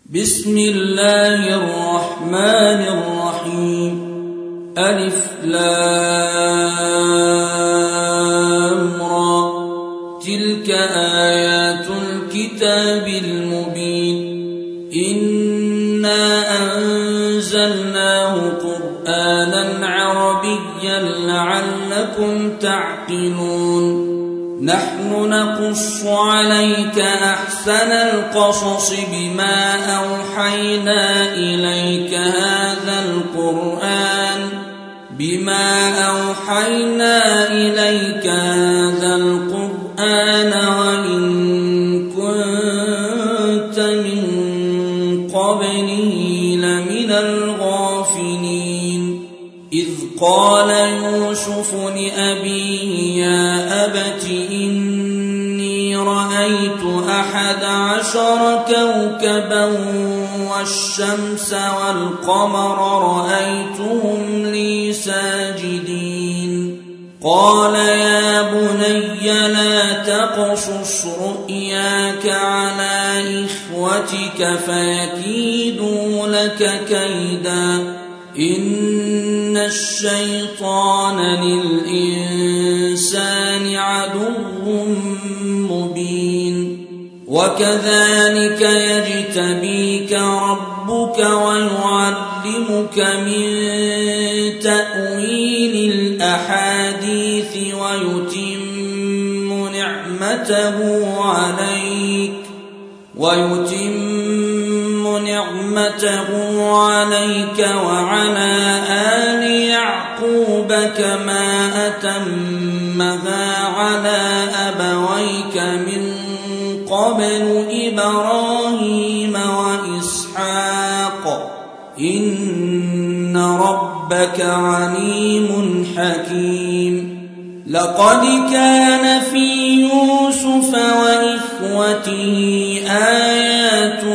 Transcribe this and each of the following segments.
بسم الله الرحمن الرحيم. ألف لام را. تلك آيات الكتاب المبين. إنا أنزلناه قرآنا عربيا لعلكم تعقلون. نحن نقص عليك أحسن القصص بما أوحينا إليك هذا القرآن وإن كنت من قبله لمن الغافلين. إذ قال يوسف لأبيه يا أبت إني رأيت 11 كوكبا والشمس والقمر رأيتهم لي ساجدين. قال يا بني لا تقصص رؤياك على إخوتك فيكيدوا لك كيدا. إن الشيطان للإنسان عدو مبين. وكذلك يجتبيك ربك ويعلمك من تأويل الأحاديث ويتم نعمته عليك وعلى آل يعقوب كما أتمها على أبويك من قبل إبراهيم وإسحاق إن ربك عليم حكيم. لقد كان في يوسف وإخوته آيات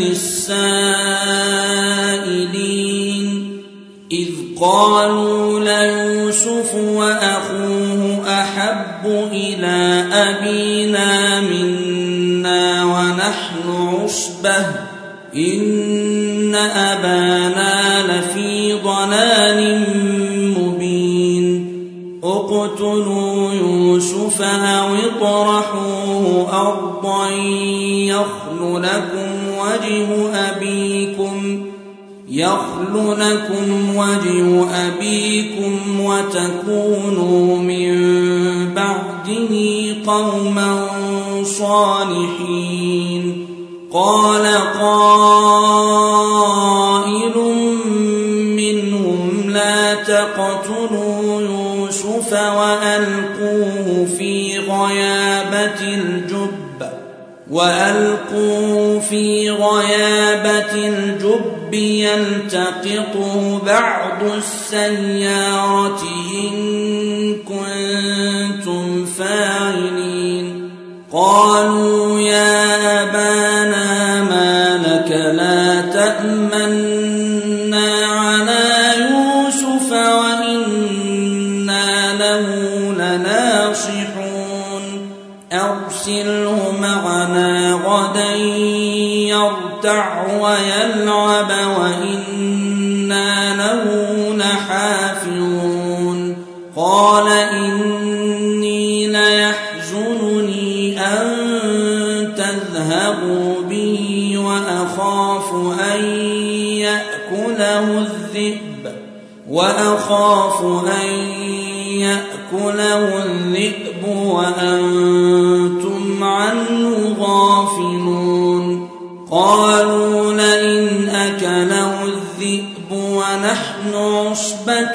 للسائلين. إذ قالوا ليوسف وأخوه أحب إلى أبينا منا ونحن عصبة إن أبانا لفي ضلال مبين. اقتلوا يوسف أو اطرحوه أرضا يخل لكم وجه أبيكم وتكونوا من بعده قوما صالحين. قال قائل منهم لا تقتلوا يوسف وألقوه في غيابة الجب يلتقطه بعض السيارة إن كنتم فاعلين. قالوا يا أبانا ما لك لا تأمنا على يوسف وإنا له لناصحون. أرسله معنا غدا يرتع ويلعب وإنا له لحافظون. قال إني ليحزنني أن تذهبوا به وأخاف أن يأكله الذئب وأنتم عنه غافلون. قالوا لئن أكله الذئب ونحن عصبة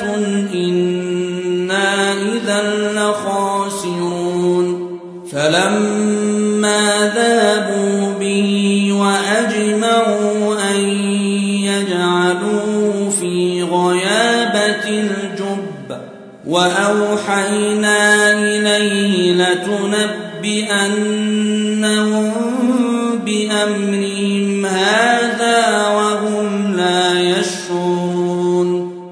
إنا إذا لخاسرون. فلما ذابوا به وأجمعوا أن يجعلوه في غيابة الجب وأوحينا إليه لتنبئنهم بأمرهم هذا وهم لا يشعرون.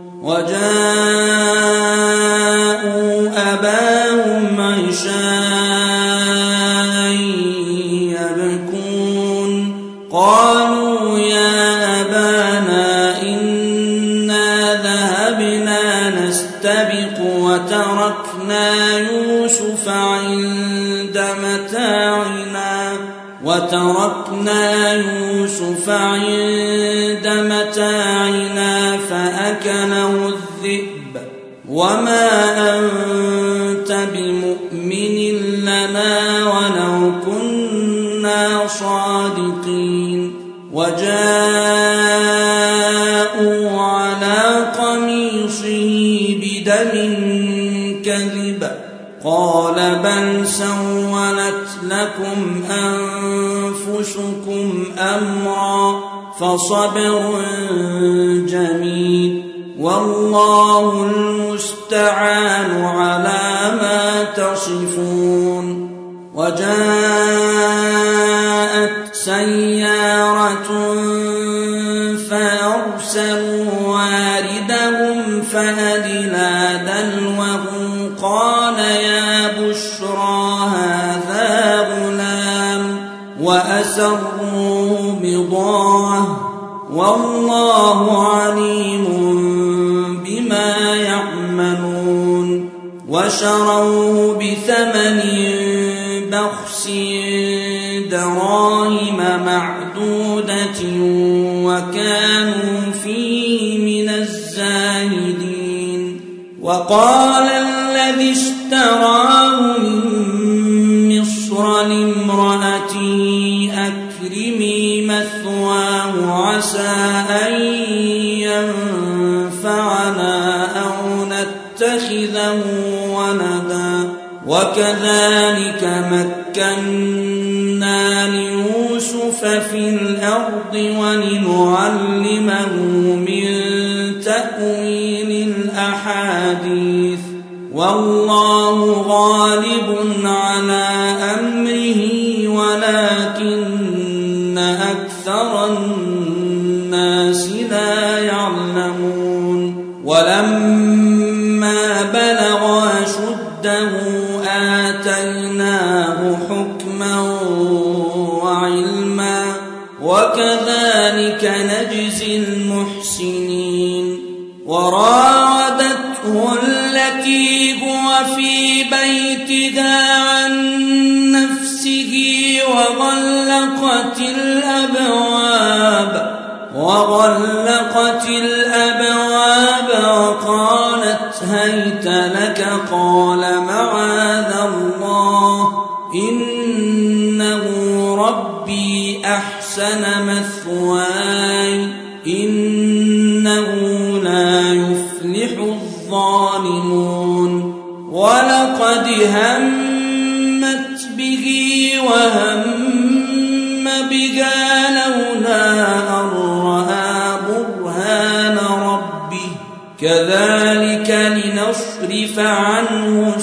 وجاءوا أباهم عشاء يبكون. قالوا يا وتركنا يوسف عند متاعنا فأكله الذئب وما أنت بمؤمن لنا ولو كنا صادقين وجاءوا على قميصه بدم كذب قال بل سولت لكم أنفسكم أمرا فصبر جميل والله المستعان على ما تصفون وجاءت سيارة فأرسلوا واردهم فأدلى دلوه قال يا بشرى هذا غلام وأسروه بضاعة والله عليم بما يعملون وشروه بثمن بخس دراهم معدودة وكانوا فيه من الزاهدين وقال الذي اشتراه من مصر لامرأته أكرمي مثواه عسى أن ينفعنا أو نتخذه ولدا وكذلك مكنا ليوسف في الأرض ولنعلمه من تأويل الأحاديث والله غالب على أمره ولكن أكثر الناس لا يعلمون ولما بلغ أشده آتيناه حكما وعلما وكذلك نجزي المحسنين وراودته التي هو في بيتها عن نفسه وغلقت الأبواب وقالت هيت لك قال معاذ الله إنه ربي أحسن مثواي إنه لا يفلح الظالمون ولقد همت به وهم بها لولا أن رأى برهان ربه كذلك لنصرف عنه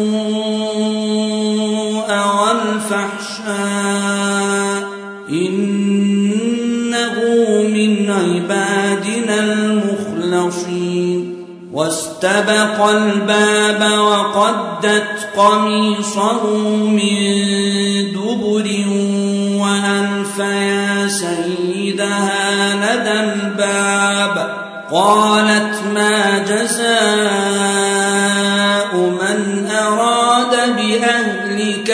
السوء والفحشاء إنه من عبادنا المخلصين واستبق الباب وقدت قميصه من دبر وألف يا سيدها لدى الباب قالت ما جزاء من أراد بأهلك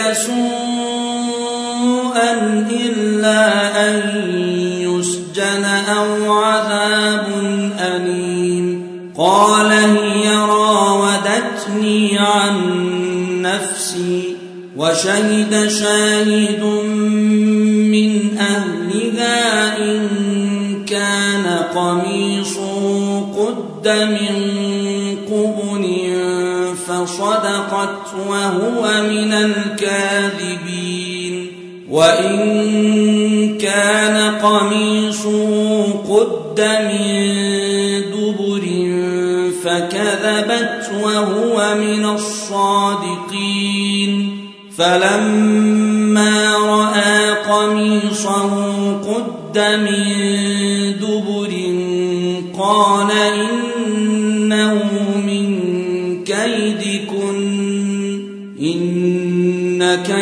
سوءا إلا أن يسجن أو عذاب أليم قال هي راودتني عن نفسي وشهد شاهد من أهلها إن كان قميصه قد من قبل فصدقت وهو من الكاذبين وإن كان قميصه قد من دبر فكذبت وهو من الصادقين فلما رأى قميصه قد من دبر قال إنه من كيدكن إن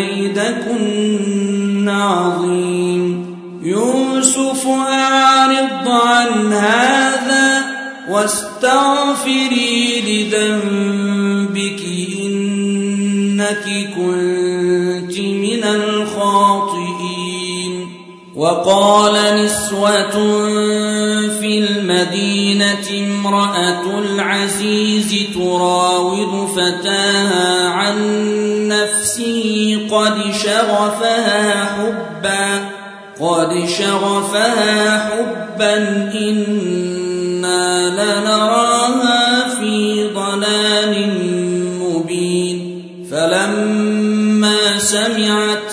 كيدكن عظيم يوسف أعرض عن هذا واستغفري لذنبك إنك كنت من الخاطئين وقال نسوة في المدينة امرأة العزيز تراود فتاها عن نفسه قد شغفها حبا إنا لنراها في ضلال مبين فلما سمعت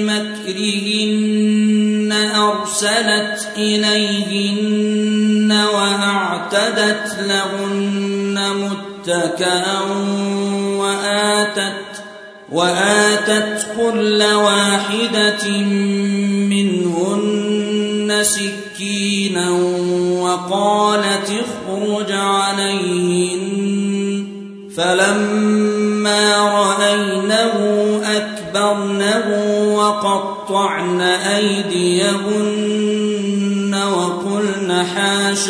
بمكرهن أرسلت إليهن وأعتدت لهن متكئا وآتت كل واحدة منهن سكينا وقالت اخرج عليهن فلما رأينه أكبرنه وقطعن أيديهن وقلن حاش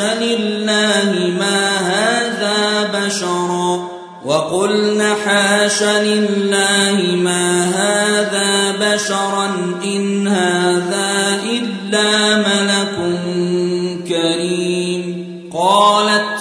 لله ما هذا بشرا إن هذا إلا ملك كريم قالت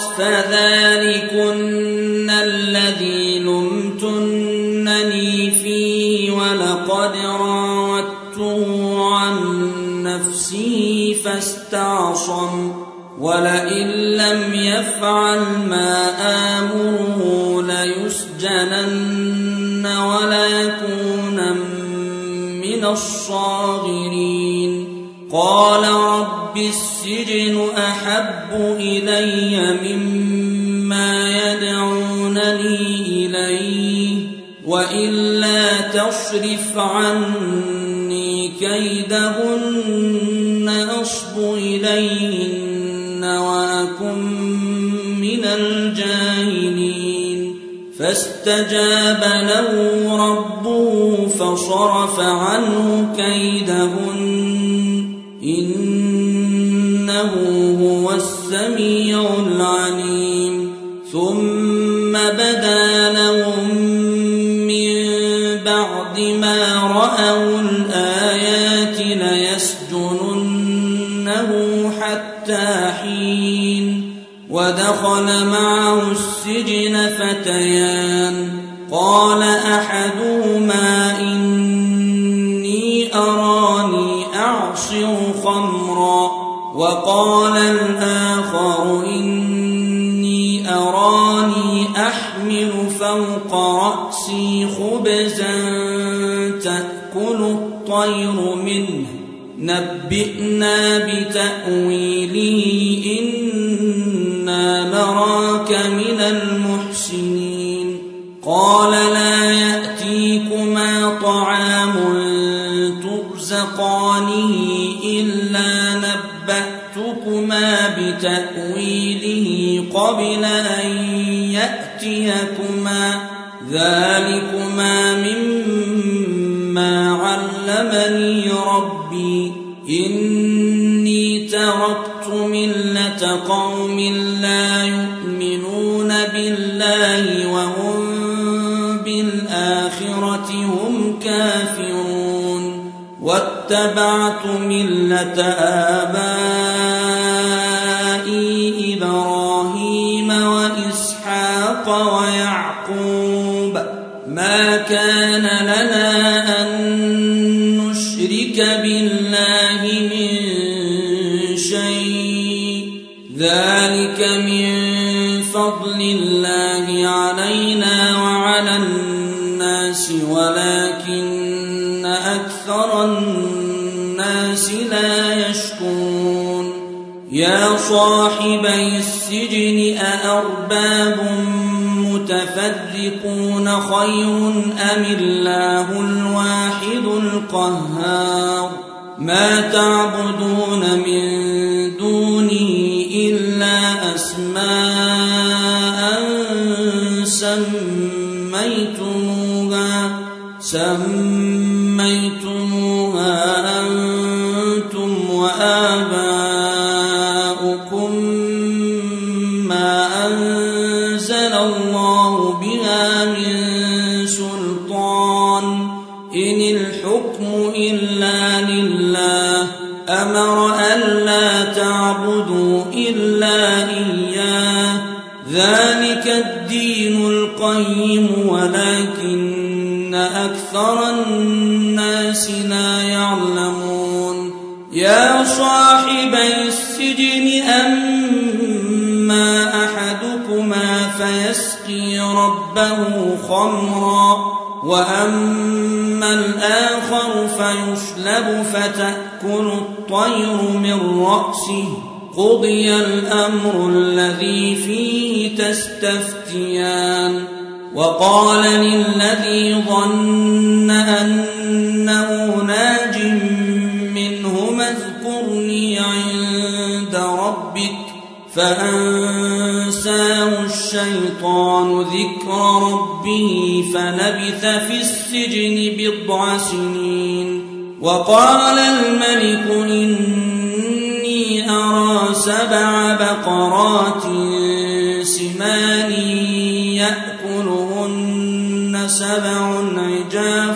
فذلكن الذي لمتنني فيه ولقد راودته عن نفسه فاستعصم ولئن لم يفعل ما آمره ليسجنن وليكونن من الصاغرين قال رب السجن أحب إلي مما يدعونني إليه وإلا تصرف عني كيدهن أصب إليهن وأكن من الجاهلين فاستجاب له ربه فصرف عنه كيدهن إنه هو السميع العليم ثم بدا لهم من بعد ما رأوا الآيات ليسجننه حتى حين ودخل معه السجن فتيان قال أحدهما إني أراني أعصر خمرا وقال الآخر إني أراني أحمل فوق رأسي خبزا تأكل الطير منه نبئنا بتأويله إنا نراك من المحسنين قال لا يأتيكما طعام ترزقانه إلا نبأتكما بتأويله قبل أن يأتيكما ذلكما مما علمني ربي إني تركت ملة قوم لا يؤمنون بالله وهم بالآخرة هم كافرون واتبعت ملة آبائي إبراهيم وإسحاق ويعقوب ما كان لنا أن نشرك بالله من شيء ذلك من فضل الله علينا وعلى الناس ولكن أكثر الناس لا يشكرون يا صاحبي السجن أأرباب متفرقون خير أم الله الواحد القهار ما تعبدون من دونه إلا أسماء سميتموها أنتم وآباؤكم ما أنزل الله بها من سلطان إن الحكم إلا لله أمر ألا تعبدوا إلا إياه ذلك الدين القيم ولكن أكثر الناس لا يعلمون يا صاحبي السجن أما أحدكما فيسقي ربه خمرا وأما الآخر فيصلب فتأكل الطير من رأسه قضي الأمر الذي فيه تستفتيان وقال للذي ظن أنه ناج منهما اذكرني عند ربك فأنساه الشيطان ذكر ربه فلبث في السجن 9 سنين وقال الملك إني أرى 7 بقرات سمان يأكلهن 7 عجاف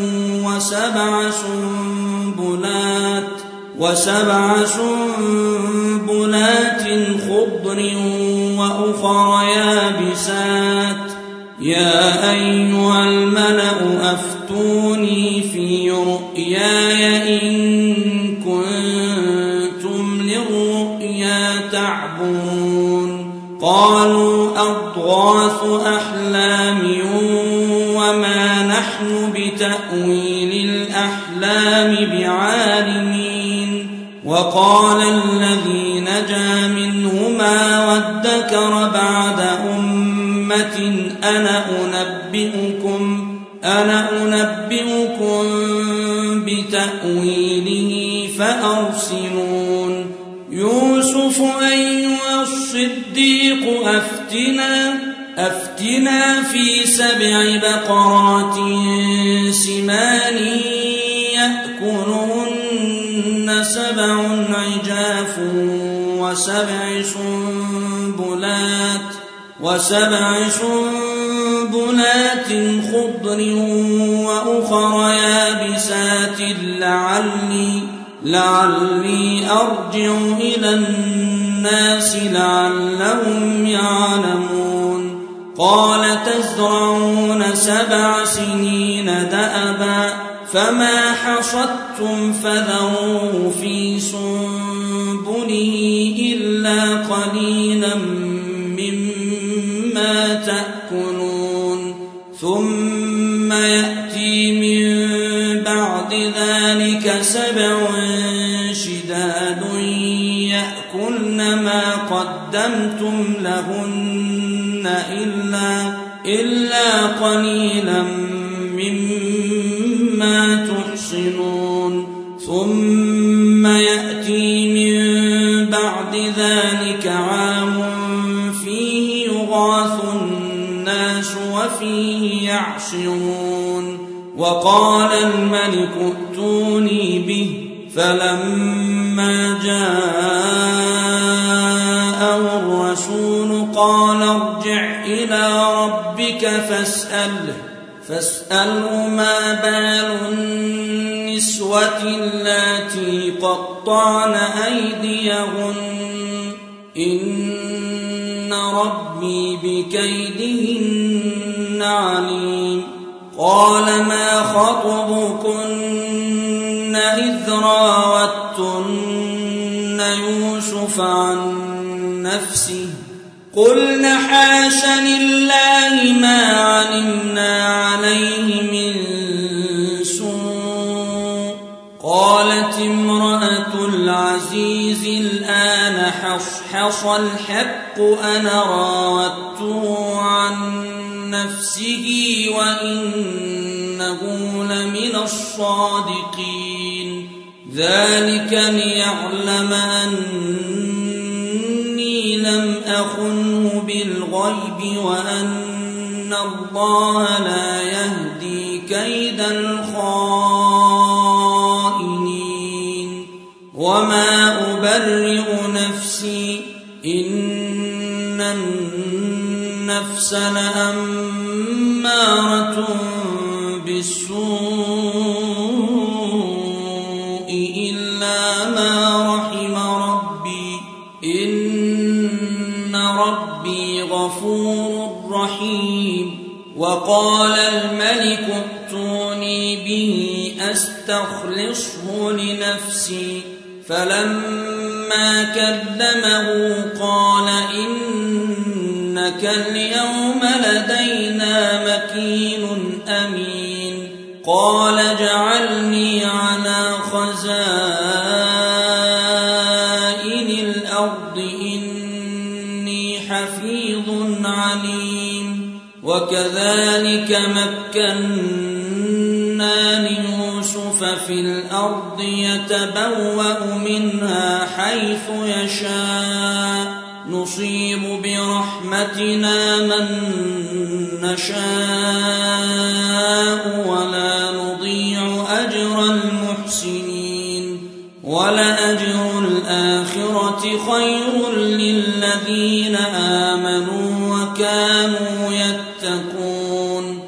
وسبع سنبلات خضر وأخر يابسات يا أيها الملأ أفتوني في رؤياي إن كنتم للرؤيا تعبرون قالوا أضغاث أحلام وما نحن بتأويل الأحلام بعالمين وقال الذي نجا منهما وادكر بعد أمة أنا أنبئكم بتأويله فأرسلون يوسف أيها الصديق أفتنا في 7 بقرات سمان يأكلهن 7 عجاف وسبع سنبلات خضر وأخر يابسات لعلي أرجع إلى الناس لعلهم يعلمون قال تزرعون 7 سنين دأبا فما حصدتم فذروه في سنبله إلا قليلا مما تأكلون ثم يأتي من بعد ذلك 7 شداد يأكلن ما قدمتم لهن إلا قليلا مما تحصنون ثم يأتي من بعد ذلك عام فيه يغاث الناس وفيه يعصرون وقال الملك ائتوني به فلما جاءه الرسول قال ارجع إلى ربك فاسأله ما بال النسوة اللاتي قطعن أيديهن إن ربي بكيدهن عليم قال ما خطبكن إذ راوتن يوسف عن نفسه قلنا حاش لله ما علمنا عليه من سوء قالت امرأة العزيز الآن حصحص الحق أنا راودته عن نفسه وإنه لمن الصادقين ذلك ليعلم أني لم أخنه بالغيب وأن الله لا يهدي كيد الخائنين وما أبرئ نفسي إن النفس لأمارة بالسوء إلا ما وقال الملك ائتوني به أستخلصه لنفسي فلما كلمه قال إنك اليوم لدينا مكين أمين قال اجعلني على خزائن الأرض إني حفيظ عليم وكذلك مكنا ليوسف في الأرض يتبوأ منها حيث يشاء نصيب برحمتنا من نشاء ولا نضيع أجر المحسنين ولأجر الآخرة خير للذين آمنوا وكانوا يتقون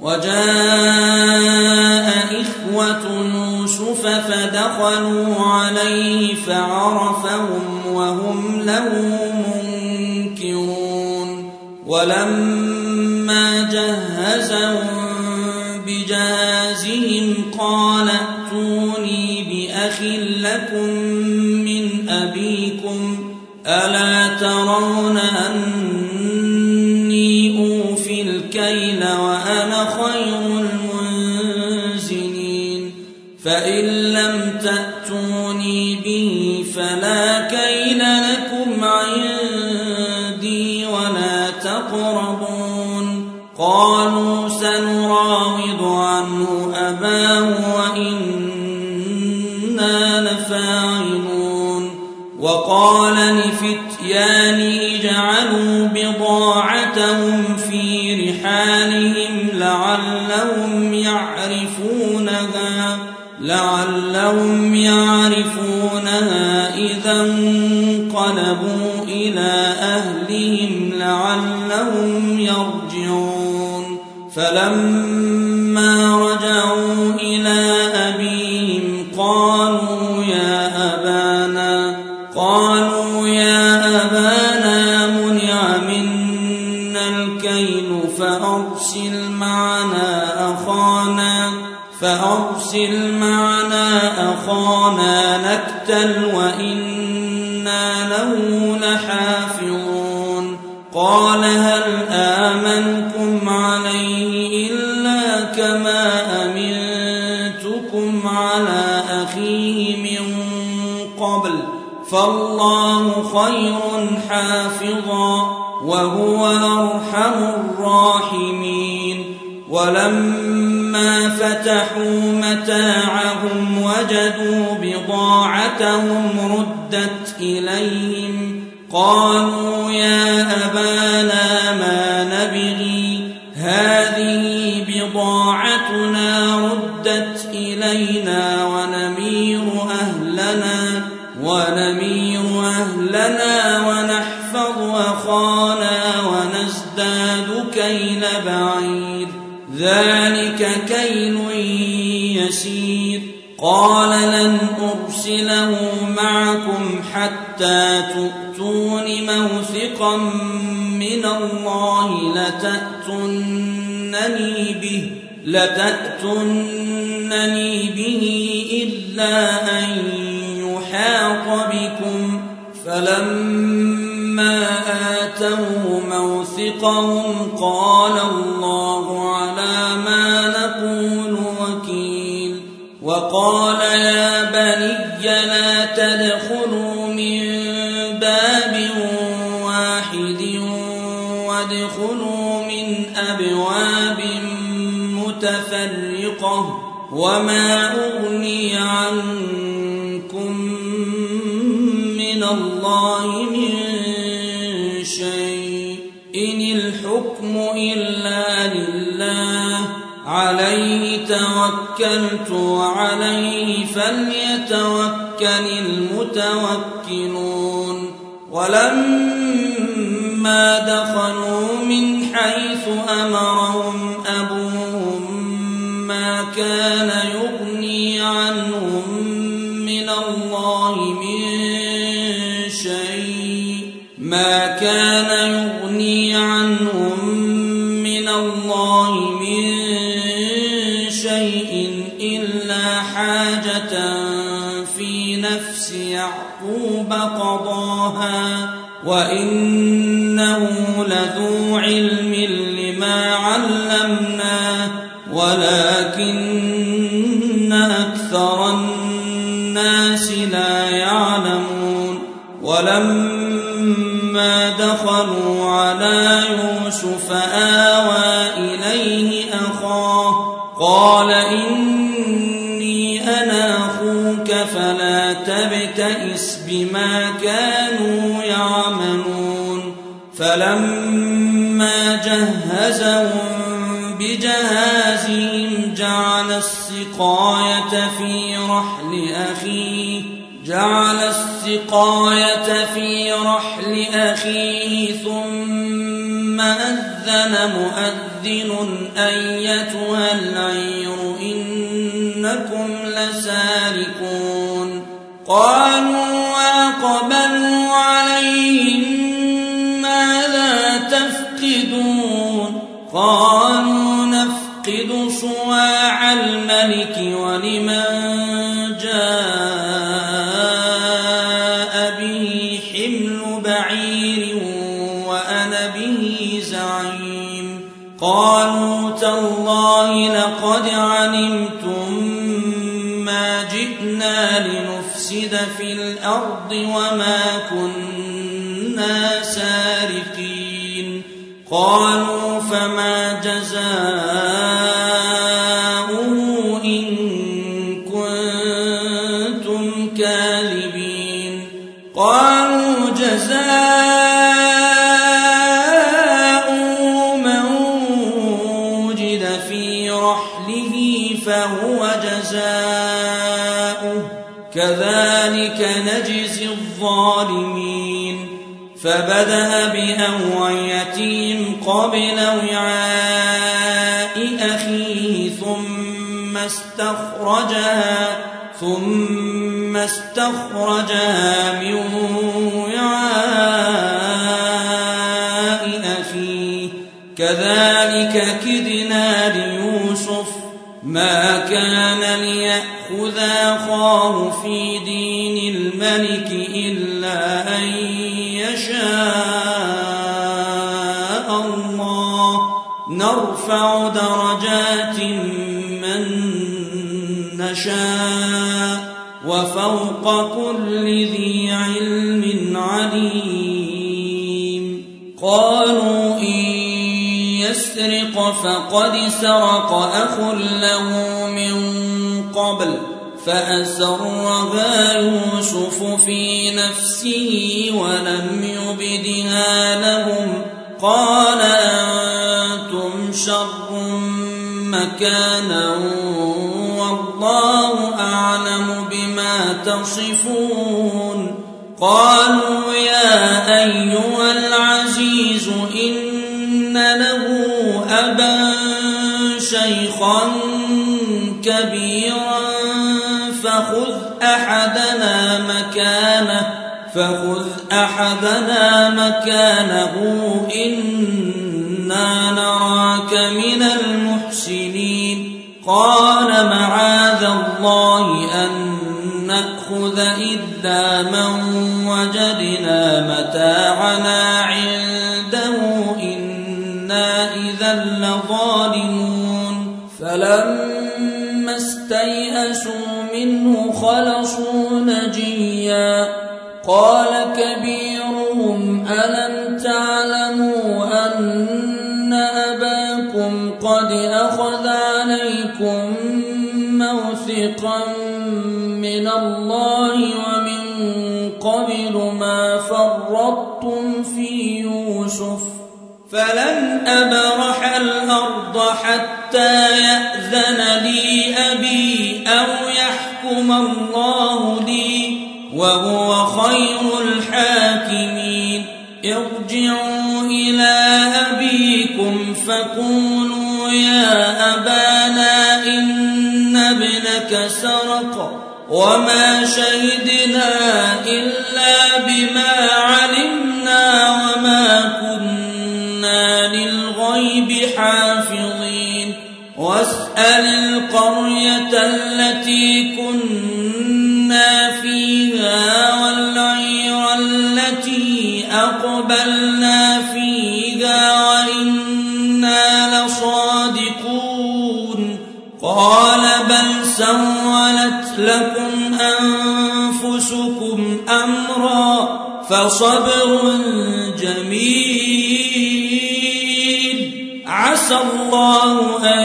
وجاء إخوة يوسف فدخلوا عليه فعرفهم وهم له منكرون ولما جهزهم بجهازهم قال ائتوني بأخ لكم من أبيكم ألا ترون أني أوفي الكيل وأنا خير المنزلين فإن لم تأتوني به فلا كيل لكم عندي ولا تقربون قالوا سنراود عنه أباه وإنا لفاعلون وقال لفتيانه اجعلوا بضاعتهم في رحالهم لعلهم يعرفونها إذا انقلبوا إلى أهلهم لعلهم يرجعون فلما رجعوا إلى أبيهم قالوا يا أبانا منع منا الكيل فأرسل معنا أخانا نكتل وإنا له لحافظون قال هل آمنكم عليه إلا كما أمنتكم على أخيه من قبل فالله خير حافظا وهو أرحم الراحمين ولما فتحوا متاعهم وجدوا بضاعتهم ردت إليهم قالوا يا أبانا ما نبغي هذه بضاعتنا ردت إلينا ونمير أهلنا ونحفظ أخانا ونزداد كيل بعير ذلك كيل يسير قال لن أرسله معكم حتى تؤتون موثقا من الله لتأتونني به إلا أن يحاط بكم فلما آتوه موثقهم قال الله على ما نقول وكيل وقال يا بني لا تدخلوا من باب واحد وادخلوا من أبواب متفرقة وما أغني عنكم من الله من شيء إن الحكم إلا لله عليه توكلت وعليه فليتوكل المتوكلون ولما دخلوا من حيث أمرهم أبوهم ما كان يغني عنهم من الله يعقوب قضاها وإنه لذو علم لما علمناه ولكن أكثر الناس لا يعلمون ولما دخلوا على يوسف آوى إليه أخاه قال إني أنا أخوك فلا تبتئس بما كانوا يعملون فلما جهزهم بجهازهم جعل السقاية في رحل أخيه ثم أذن مؤذن أيتها العير إنكم لسارقون قالوا وأقبلوا عليهم ماذا تفقدون قالوا نفقد صواع الملك ولمن جاء به حمل بعير وأنا به زعيم قالوا تالله لقد علمتم ما جئنا لنفسد في الأرض وما كنا سارقين قالوا فما جزاؤه إن كنتم كاذبين قالوا جزاؤه من وجد في رحله فهو جزاؤه كذلك نجزي الظالمين فبدأ بأوعيتهم قبل وعاء أخيه ثم استخرجها من وعاء أخيه كذلك كدنا ليوسف ما كان ليأخذ أخاه في دين الملك إلا أن يشاء الله نرفع درجات من نشاء وفوق كل ذي علم عليم قالوا إن يسرق فقد سرق أخ له من قبل فأسرها يوسف في نفسه ولم يبدها لهم قال أنتم شر مكانا والله أعلم بما تصفون قالوا يا أيها العزيز إن له أبا شيخا كبيرا فخذ أحدنا مكانه إنا نراك من المحسنين قال معاذ الله أن نأخذ إلا من وجدنا متاعنا عنده إنا إذا لظالمون فلما استيئسوا منه خلصوا نجيا قال كبيرهم ألم تعلموا أن أباكم قد أخذ عليكم موثقا من الله ومن قبل ما فرطتم في يوسف فلن أبرح الأرض حتى يأذن لي أبي أو يحكم الله لي وهو خير الحاكمين ارجعوا إلى أبيكم فقولوا يا أبانا إن ابنك سرق وما شهدنا إلا بما علمنا وما كنا للغيب حافظين واسأل القرية التي كنا فيها أقبلنا فيها وإنا لصادقون قال بل سولت لكم أنفسكم أمرا فصبر جميل عسى الله أن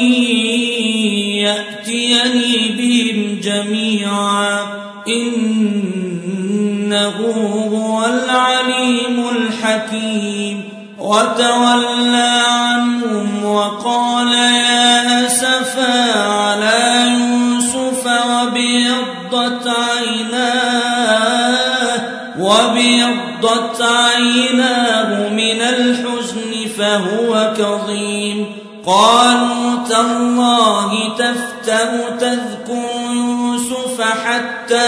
يأتيني بهم جميعا إنه هو العليم الحكيم وتولى عنهم وقال يا أسفا على يوسف وابيضت عيناه من الحزن فهو كظيم قالوا تالله تفتأ تذكر يوسف حتى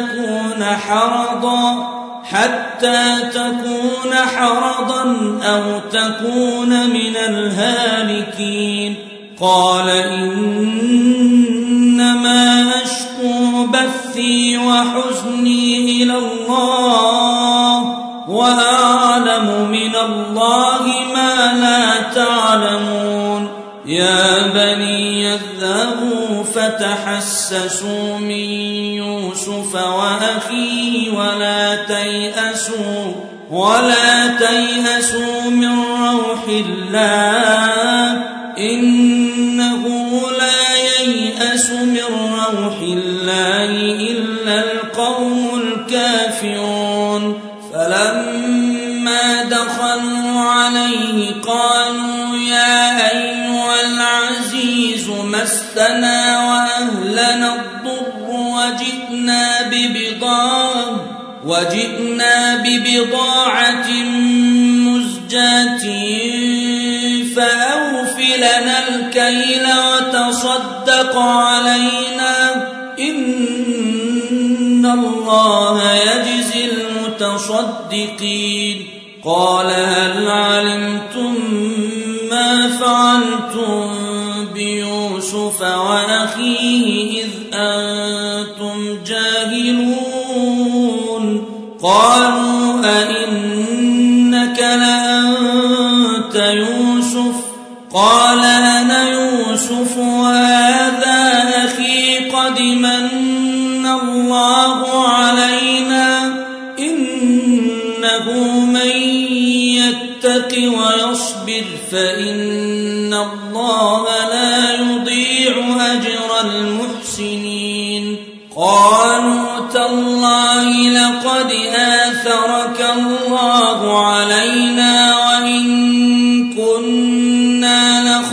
تكون حرضا أو تكون من الهالكين قال إنما أشكو بثي وحزني إلى الله وأعلم من الله ما لا تعلمون يا بني اذهبوا فتحسسوا من يوسف وأخيه ولا تيأسوا من روح الله إنه لا ييأس من روح الله إلا القوم الكافرون فلما دخلوا عليه قالوا يا أيها العزيز مسنا وأهلنا الضر وجئنا ببضاعة مزجاة فأوفلنا الكيل وتصدق علينا إن الله يجزي المتصدقين قال هل علمتم ما فعلتم بيوسف وأخيه إذ أنتم جاهلون قالوا أئنك لأنت يوسف قال أنا يوسف وهذا أخي قد من الله علينا إنه من يتق ويصبر فإن الله لا يضيع أجر المحسنين قالوا تالله لقد آثرك الله علينا وإن كنا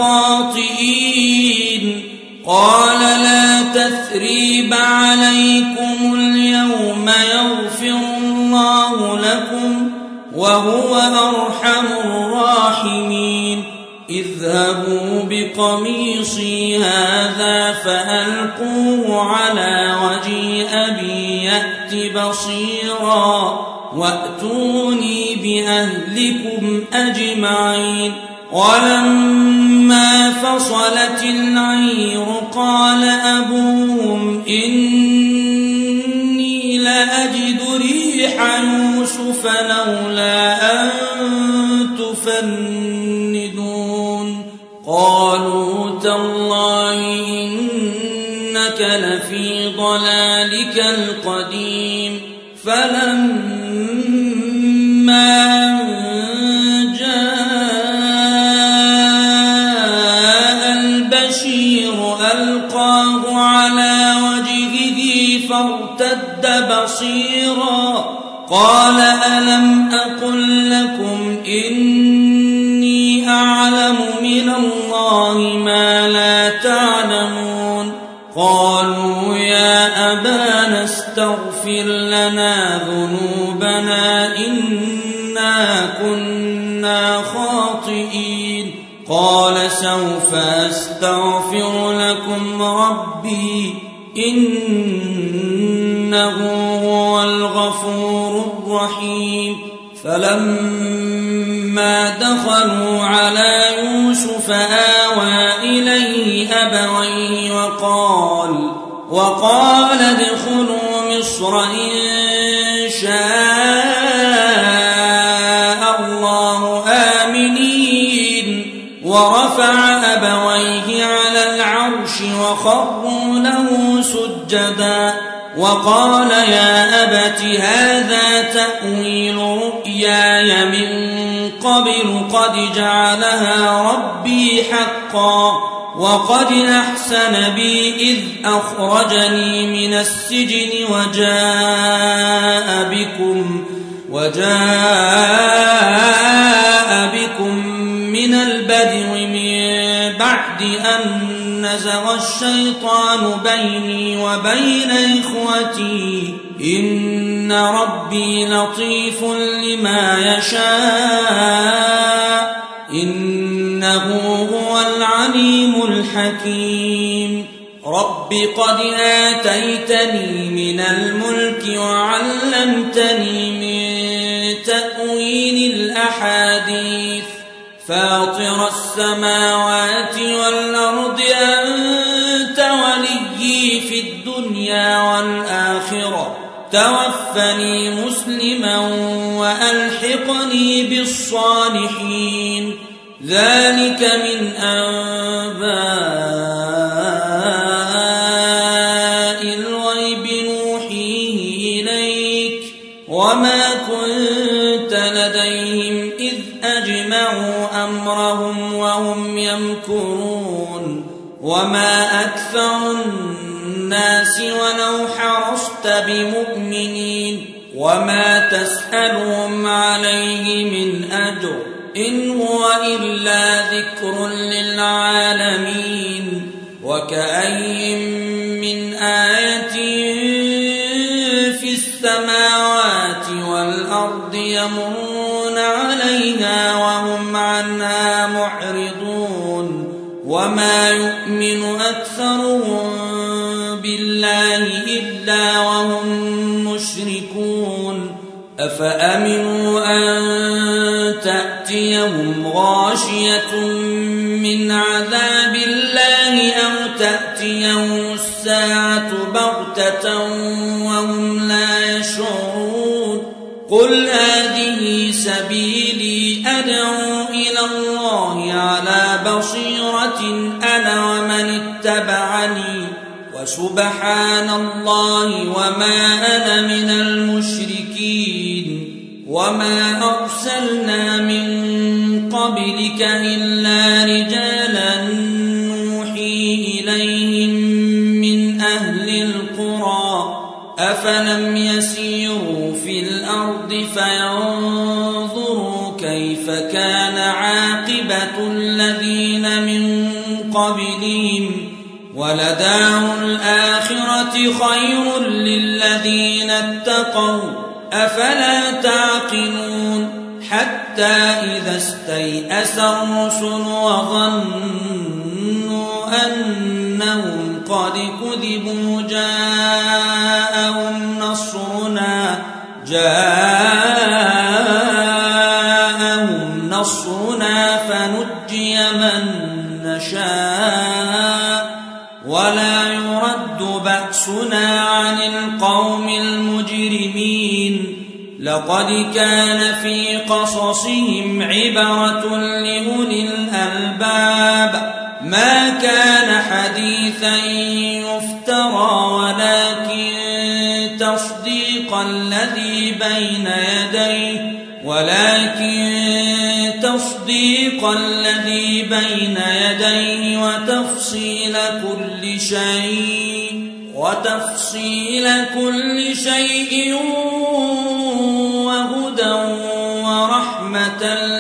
لخاطئين قال لا تثريب عليكم اليوم يغفر الله لكم وهو أرحم الراحمين اذهبوا بقميصي هذا فألقوه على وجه أبي يأت بصيرا وأتوني بأهلكم أجمعين ولما فصلت العير قال أبوهم إني لأجد ريح يوسف لولا أن تفندون قالوا تالله إنك لفي ضلالك القديم فلما ألقاه على وجهه فارتد بصيرا قال ألم أقل لكم إني أعلم من الله ما لا تعلمون قالوا يا أبانا استغفر لنا ذنوبنا إنا كنا خاطئين قال سوف أستغفر لكم ربي إنه هو الغفور الرحيم فلما دخلوا على يوسف آوى إليه أبويه وقال ادخلوا مصر إن شاء وقال يا أبت هذا تأويل رؤياي من قبل قد جعلها ربي حقا وقد أحسن بي إذ أخرجني من السجن وجاء بكم من البدو من بعد أن نزغ الشيطان بيني وبين إخوتي إن ربي لطيف لما يشاء إنه هو العليم الحكيم رب قد آتيتني من الملك وعلمتني من تأويل الأحاديث فاطر السماوات والأرض أنت وليي في الدنيا والآخرة توفني مسلما وألحقني بالصالحين ذلك من أنباء الغيب نوحيه إليك وما كنت لديهم إذ أجمعوا أمرهم وهم يمكرون وما أكثر الناس ولو حرصت بمؤمنين وما تسألهم عليه من أجر إن هو إلا ذكر للعالمين وكأي من آية في السماوات والأرض يمرون عليها وهم عنها معرضون وما يؤمن أكثرهم بالله إلا وهم مشركون أفأمنوا أن تأتيهم غاشية من عذاب الله أو تأتيهم الساعة بغتة وهم لا يشعرون قل هذه سبيلي أدعو إلى الله على بصيرة أنا ومن اتبعني وسبحان الله وما أنا من المشركين وما أرسلنا من قبلك إلا رجالا نوحي إليهم من أهل القرى أفلم يسيروا في الأرض فينظروا كيف كان عاقبة الذين من قبلهم ولدار الآخرة خير للذين اتقوا أفلا تعقلون حتى إذا استيأس الرسل وظنوا أنهم قد كذبوا جاءهم نصرنا فنجي من نشاء ولا يرد بأسنا عن القوم المجرمين لقد كان في قصصهم عبرة لأولي الألباب ما كان حديثا يفترى ولكن تصديق الذي بين يديه وتفصيل كل شيء وهدى ورحمة